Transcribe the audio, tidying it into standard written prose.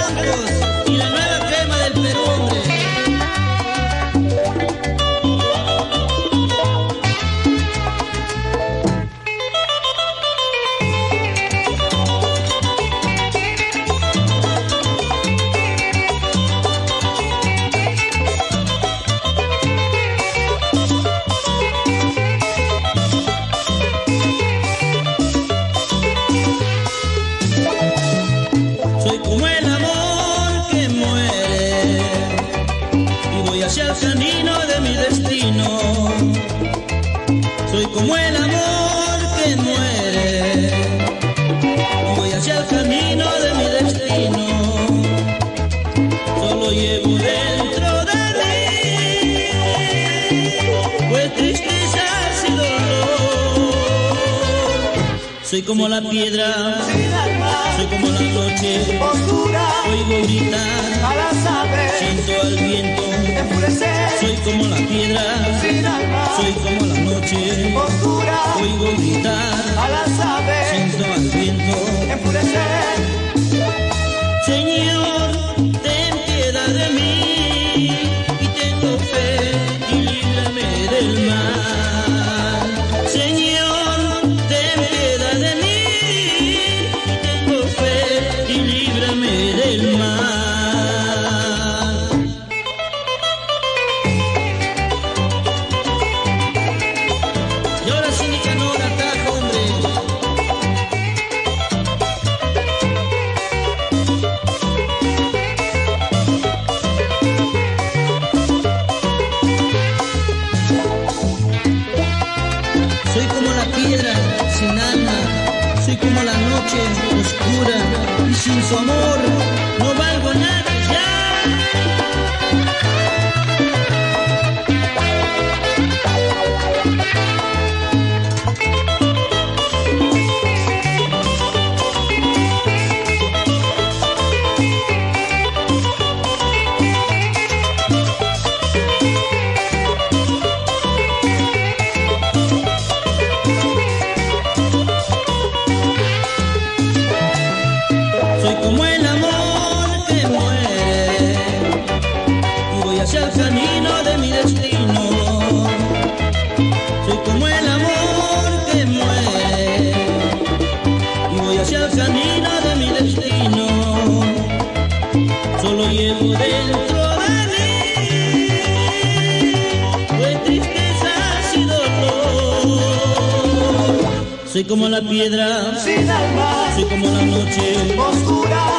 Blancos y la nueva crema del Perú, hombre. Soy como el amor que muere y voy hacia el camino de mi destino. Soy como el amor que muere y voy hacia el camino de mi destino. Solo llevo dentro de mí pues tristezas y dolor. Soy como la piedra, soy como la noche oscura, oigo gritar a las aves, siento al viento enfurecer, soy como la piedra, sin alma, soy como la noche oscura, oigo gritar a las aves, siento al viento enfurecer. Señor, ten piedad de mí y tengo fe y líbrame del mal. Señor, ten piedad de mí y tengo fe y líbrame del mal. Y ahora sí, Nicanor, ataca, hombre. Soy como la piedra sin alma, soy como la noche oscura y sin su amor no valgo nada ya. Soy como el amor que muere y voy hacia el camino de mi destino. Soy como el amor que muere y voy hacia el camino de mi destino. Solo llevo dentro de mí pues tristezas y dolor. Soy como la piedra, Sin alma, soy como la noche oscura,